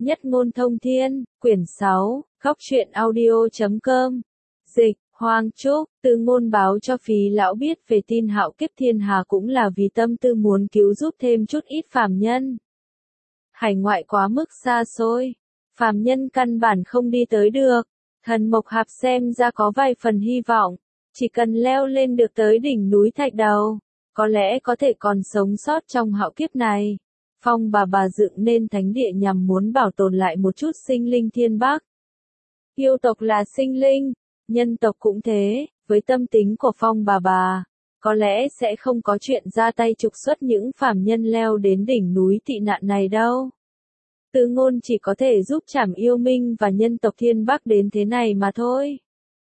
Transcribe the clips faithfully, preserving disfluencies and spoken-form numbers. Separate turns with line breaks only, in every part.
Nhất ngôn thông thiên, quyển sáu, góc truyện audio chấm com. Dịch, Hoàng Trúc, Từ Ngôn báo cho Phí lão biết về tin hạo kiếp thiên hà cũng là vì tâm tư muốn cứu giúp thêm chút ít phàm nhân. Hải ngoại quá mức xa xôi, phàm nhân căn bản không đi tới được. Thần Mộc Hạp xem ra có vài phần hy vọng, chỉ cần leo lên được tới đỉnh núi Thạch Đầu, có lẽ có thể còn sống sót trong hạo kiếp này. Phong bà bà dựng nên thánh địa nhằm muốn bảo tồn lại một chút sinh linh thiên bắc. Yêu tộc là sinh linh, nhân tộc cũng thế, với tâm tính của Phong bà bà, có lẽ sẽ không có chuyện ra tay trục xuất những phàm nhân leo đến đỉnh núi tị nạn này đâu. Từ Ngôn chỉ có thể giúp Trảm Yêu Minh và nhân tộc thiên bắc đến thế này mà thôi.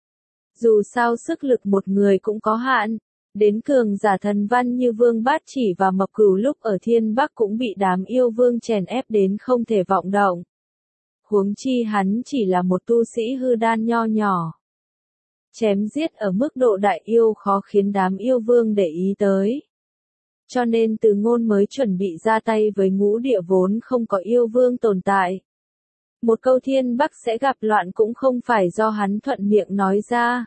Dù sao sức lực một người cũng có hạn. Đến cường giả thần văn như Vương Bát Chỉ và Mập Cửu lúc ở Thiên Bắc cũng bị đám yêu vương chèn ép đến không thể vọng động. Huống chi hắn chỉ là một tu sĩ hư đan nho nhỏ. Chém giết ở mức độ đại yêu khó khiến đám yêu vương để ý tới. Cho nên Từ Ngôn mới chuẩn bị ra tay với ngũ địa vốn không có yêu vương tồn tại. Một câu Thiên Bắc sẽ gặp loạn cũng không phải do hắn thuận miệng nói ra.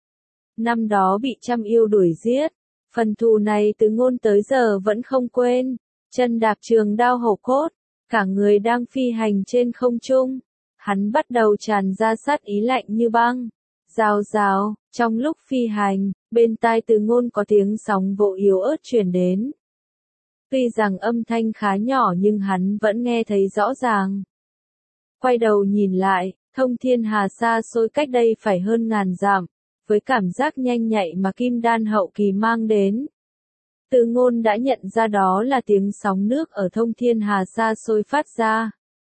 Năm đó bị trăm yêu đuổi giết, phần thù này Từ Ngôn tới giờ vẫn không quên, chân đạp trường đao hổ cốt, cả người đang phi hành trên không trung, hắn bắt đầu tràn ra sát ý lạnh như băng. Rào rào, trong lúc phi hành, bên tai Từ Ngôn có tiếng sóng vỗ yếu ớt truyền đến. Tuy rằng âm thanh khá nhỏ nhưng hắn vẫn nghe thấy rõ ràng. Quay đầu nhìn lại, thông thiên hà xa xôi cách đây phải hơn ngàn dặm. Với cảm giác nhanh nhạy mà kim đan hậu kỳ mang đến, Từ Ngôn đã nhận ra đó là tiếng sóng nước ở thông thiên hà xa xôi phát ra.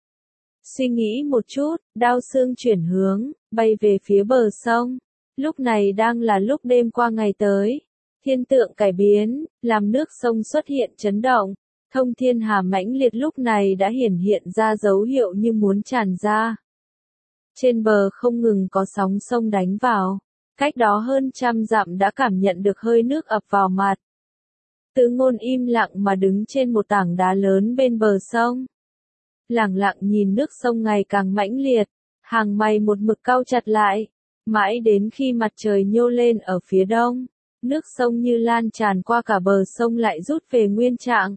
Suy nghĩ một chút, đao xương chuyển hướng, bay về phía bờ sông. Lúc này đang là lúc đêm qua ngày tới. Thiên tượng cải biến, làm nước sông xuất hiện chấn động. Thông thiên hà mãnh liệt lúc này đã hiển hiện ra dấu hiệu như muốn tràn ra. Trên bờ không ngừng có sóng sông đánh vào. Cách đó hơn trăm dặm đã cảm nhận được hơi nước ập vào mặt. Từ Ngôn im lặng mà đứng trên một tảng đá lớn bên bờ sông. Lặng lặng nhìn nước sông ngày càng mãnh liệt, hàng mày một mực cau chặt lại. Mãi đến khi mặt trời nhô lên ở phía đông, nước sông như lan tràn qua cả bờ sông lại rút về nguyên trạng.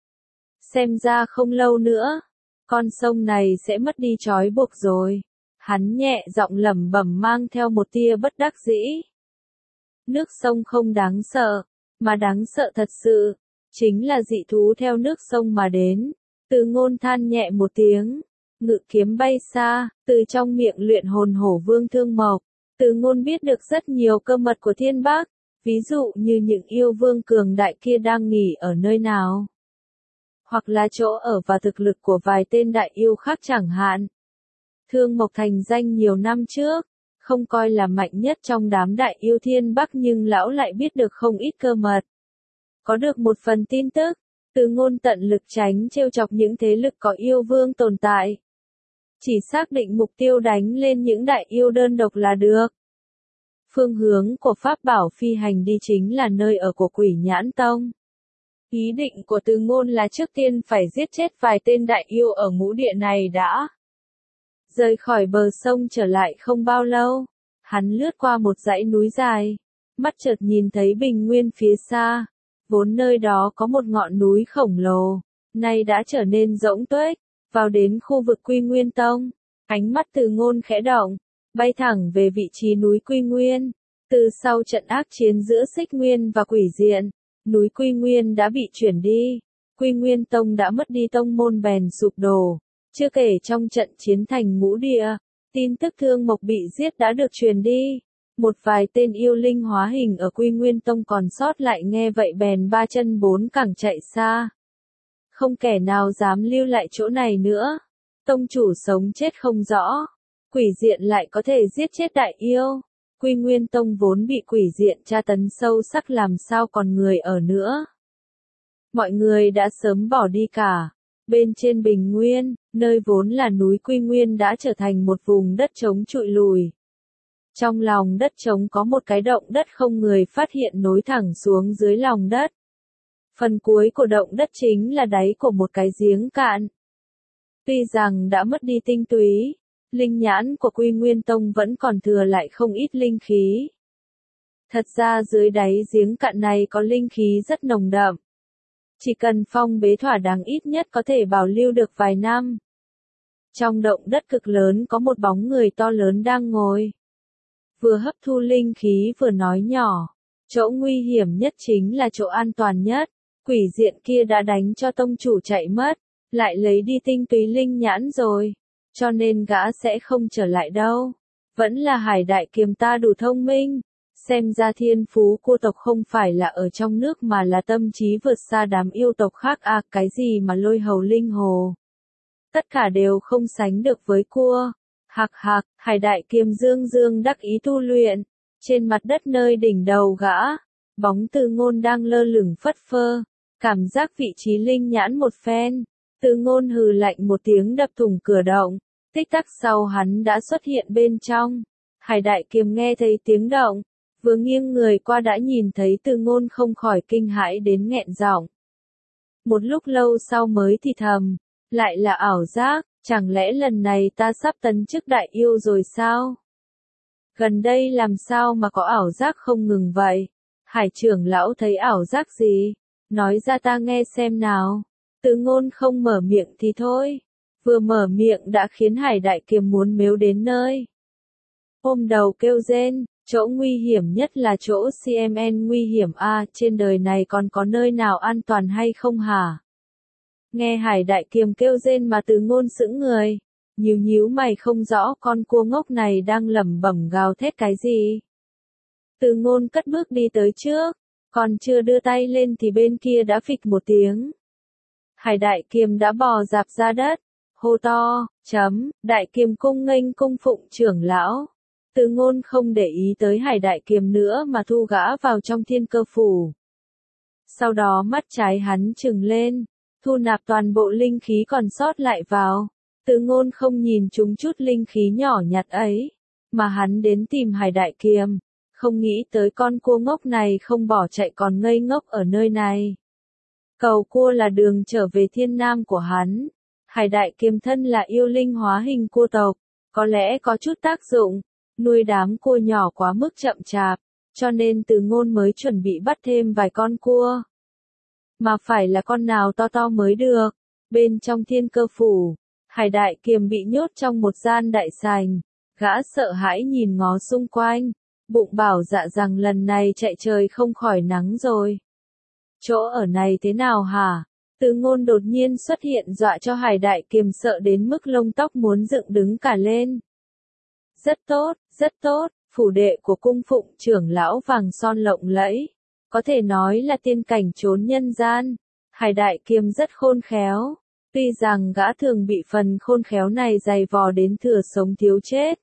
Xem ra không lâu nữa, con sông này sẽ mất đi trói buộc rồi. Hắn nhẹ giọng lẩm bẩm mang theo một tia bất đắc dĩ. Nước sông không đáng sợ, mà đáng sợ thật sự, chính là dị thú theo nước sông mà đến. Từ Ngôn than nhẹ một tiếng, ngự kiếm bay xa, từ trong miệng luyện hồn hổ vương Thương Mộc. Từ Ngôn biết được rất nhiều cơ mật của Thiên Bắc, ví dụ như những yêu vương cường đại kia đang nghỉ ở nơi nào. Hoặc là chỗ ở và thực lực của vài tên đại yêu khác chẳng hạn. Thương Mộc thành danh nhiều năm trước, không coi là mạnh nhất trong đám đại yêu Thiên Bắc nhưng lão lại biết được không ít cơ mật. Có được một phần tin tức, Từ Ngôn tận lực tránh trêu chọc những thế lực có yêu vương tồn tại. Chỉ xác định mục tiêu đánh lên những đại yêu đơn độc là được. Phương hướng của pháp bảo phi hành đi chính là nơi ở của Quỷ Nhãn Tông. Ý định của Từ Ngôn là trước tiên phải giết chết vài tên đại yêu ở ngũ địa này đã. Rời khỏi bờ sông trở lại không bao lâu, hắn lướt qua một dãy núi dài, mắt chợt nhìn thấy bình nguyên phía xa, vốn nơi đó có một ngọn núi khổng lồ, nay đã trở nên rỗng tuếch, vào đến khu vực Quy Nguyên Tông, ánh mắt Từ Ngôn khẽ động, bay thẳng về vị trí núi Quy Nguyên. Từ sau trận ác chiến giữa Xích Nguyên và Quỷ Diện, núi Quy Nguyên đã bị chuyển đi, Quy Nguyên Tông đã mất đi tông môn bèn sụp đổ. Chưa kể trong trận chiến thành ngũ địa, tin tức Thương Mộc bị giết đã được truyền đi. Một vài tên yêu linh hóa hình ở Quy Nguyên Tông còn sót lại nghe vậy bèn ba chân bốn cẳng chạy xa. Không kẻ nào dám lưu lại chỗ này nữa. Tông chủ sống chết không rõ. Quỷ Diện lại có thể giết chết đại yêu. Quy Nguyên Tông vốn bị Quỷ Diện tra tấn sâu sắc làm sao còn người ở nữa. Mọi người đã sớm bỏ đi cả. Bên trên bình nguyên, nơi vốn là núi Quy Nguyên đã trở thành một vùng đất trống trụi lùi. Trong lòng đất trống có một cái động đất không người phát hiện nối thẳng xuống dưới lòng đất. Phần cuối của động đất chính là đáy của một cái giếng cạn. Tuy rằng đã mất đi tinh túy, linh nhãn của Quy Nguyên Tông vẫn còn thừa lại không ít linh khí. Thật ra dưới đáy giếng cạn này có linh khí rất nồng đậm. Chỉ cần phong bế thỏa đáng ít nhất có thể bảo lưu được vài năm. Trong động đất cực lớn có một bóng người to lớn đang ngồi. Vừa hấp thu linh khí vừa nói nhỏ. Chỗ nguy hiểm nhất chính là chỗ an toàn nhất. Quỷ diện kia đã đánh cho tông chủ chạy mất, lại lấy đi tinh túy linh nhãn rồi. Cho nên gã sẽ không trở lại đâu. Vẫn là Hải Đại Kiềm ta đủ thông minh. Xem ra thiên phú cô tộc không phải là ở trong nước mà là tâm trí vượt xa đám yêu tộc khác à, cái gì mà lôi hầu linh hồ. Tất cả đều không sánh được với cua. Hạc hạc, Hải Đại Kiềm dương dương đắc ý tu luyện. Trên mặt đất nơi đỉnh đầu gã, bóng Từ Ngôn đang lơ lửng phất phơ. Cảm giác vị trí linh nhãn một phen. Từ Ngôn hừ lạnh một tiếng đập thủng cửa động. Tích tắc sau hắn đã xuất hiện bên trong. Hải Đại Kiềm nghe thấy tiếng động. Vừa nghiêng người qua đã nhìn thấy Từ Ngôn không khỏi kinh hãi đến nghẹn giọng. Một lúc lâu sau mới thì thầm, lại là ảo giác, chẳng lẽ lần này ta sắp tấn chức đại yêu rồi sao? Gần đây làm sao mà có ảo giác không ngừng vậy? Hải trưởng lão thấy ảo giác gì? Nói ra ta nghe xem nào. Từ Ngôn không mở miệng thì thôi. Vừa mở miệng đã khiến Hải Đại Kiềm muốn mếu đến nơi. Ôm đầu kêu rên. Chỗ nguy hiểm nhất là chỗ xê em en nguy hiểm a, à, trên đời này còn có nơi nào an toàn hay không hả? Nghe Hải Đại Kiềm kêu rên mà Từ Ngôn sững người, nhíu nhíu mày không rõ con cua ngốc này đang lẩm bẩm gào thét cái gì. Từ Ngôn cất bước đi tới trước, còn chưa đưa tay lên thì bên kia đã phịch một tiếng. Hải Đại Kiềm đã bò dạp ra đất, hô to, chấm, Đại Kiềm cung nghênh cung phụng trưởng lão. Từ Ngôn không để ý tới Hải Đại Kiềm nữa mà thu gã vào trong thiên cơ phủ. Sau đó mắt trái hắn trừng lên, thu nạp toàn bộ linh khí còn sót lại vào. Từ Ngôn không nhìn chúng chút linh khí nhỏ nhặt ấy, mà hắn đến tìm Hải Đại Kiềm, không nghĩ tới con cua ngốc này không bỏ chạy còn ngây ngốc ở nơi này. Cầu cua là đường trở về thiên nam của hắn. Hải Đại Kiềm thân là yêu linh hóa hình cua tộc, có lẽ có chút tác dụng. Nuôi đám cua nhỏ quá mức chậm chạp, cho nên Từ Ngôn mới chuẩn bị bắt thêm vài con cua. Mà phải là con nào to to mới được. Bên trong thiên cơ phủ, Hải Đại Kiềm bị nhốt trong một gian đại sảnh. Gã sợ hãi nhìn ngó xung quanh, bụng bảo dạ rằng lần này chạy trời không khỏi nắng rồi. Chỗ ở này thế nào hả? Từ Ngôn đột nhiên xuất hiện dọa cho Hải Đại Kiềm sợ đến mức lông tóc muốn dựng đứng cả lên. Rất tốt, rất tốt, phủ đệ của cung phụng trưởng lão vàng son lộng lẫy. Có thể nói là tiên cảnh trốn nhân gian. Hải Đại Kiềm rất khôn khéo. Tuy rằng gã thường bị phần khôn khéo này dày vò đến thừa sống thiếu chết.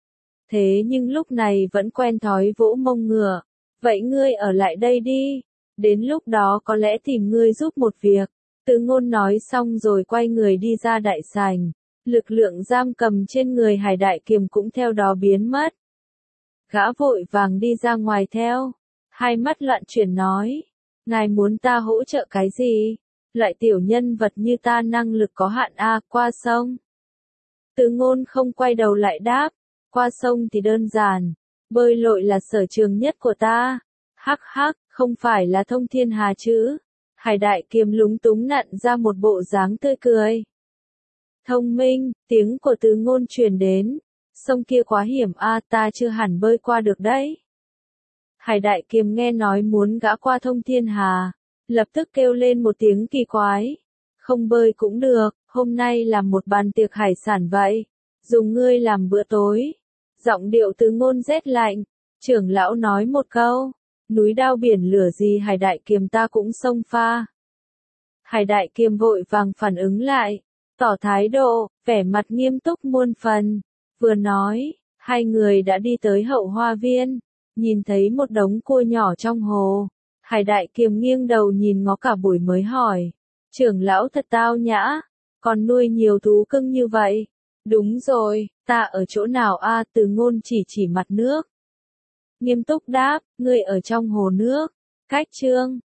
Thế nhưng lúc này vẫn quen thói vỗ mông ngựa. Vậy ngươi ở lại đây đi. Đến lúc đó có lẽ tìm ngươi giúp một việc. Từ Ngôn nói xong rồi quay người đi ra đại sảnh. Lực lượng giam cầm trên người Hải Đại Kiềm cũng theo đó biến mất. Gã vội vàng đi ra ngoài theo. Hai mắt loạn chuyển nói. Ngài muốn ta hỗ trợ cái gì? Loại tiểu nhân vật như ta năng lực có hạn a, à, qua sông. Từ Ngôn không quay đầu lại đáp. Qua sông thì đơn giản. Bơi lội là sở trường nhất của ta. Hắc hắc, không phải là thông thiên hà chứ. Hải Đại Kiềm lúng túng nặn ra một bộ dáng tươi cười. Thông minh, tiếng của Từ Ngôn truyền đến. Sông kia quá hiểm a, à, ta chưa hẳn bơi qua được đấy. Hải Đại Kiềm nghe nói muốn gã qua thông thiên hà, lập tức kêu lên một tiếng kỳ quái. Không bơi cũng được, hôm nay làm một bàn tiệc hải sản vậy. Dùng ngươi làm bữa tối. Giọng điệu Từ Ngôn rét lạnh. Trưởng lão nói một câu. Núi đao biển lửa gì Hải Đại Kiềm ta cũng xông pha. Hải Đại Kiềm vội vàng phản ứng lại. Tỏ thái độ, vẻ mặt nghiêm túc muôn phần. Vừa nói, hai người đã đi tới hậu hoa viên. Nhìn thấy một đống cua nhỏ trong hồ. Hải Đại Kiềm nghiêng đầu nhìn ngó cả buổi mới hỏi. Trưởng lão thật tao nhã. Còn nuôi nhiều thú cưng như vậy. Đúng rồi, ta ở chỗ nào a? Từ Ngôn chỉ chỉ mặt nước. Nghiêm túc đáp, ngươi ở trong hồ nước. Cách chương.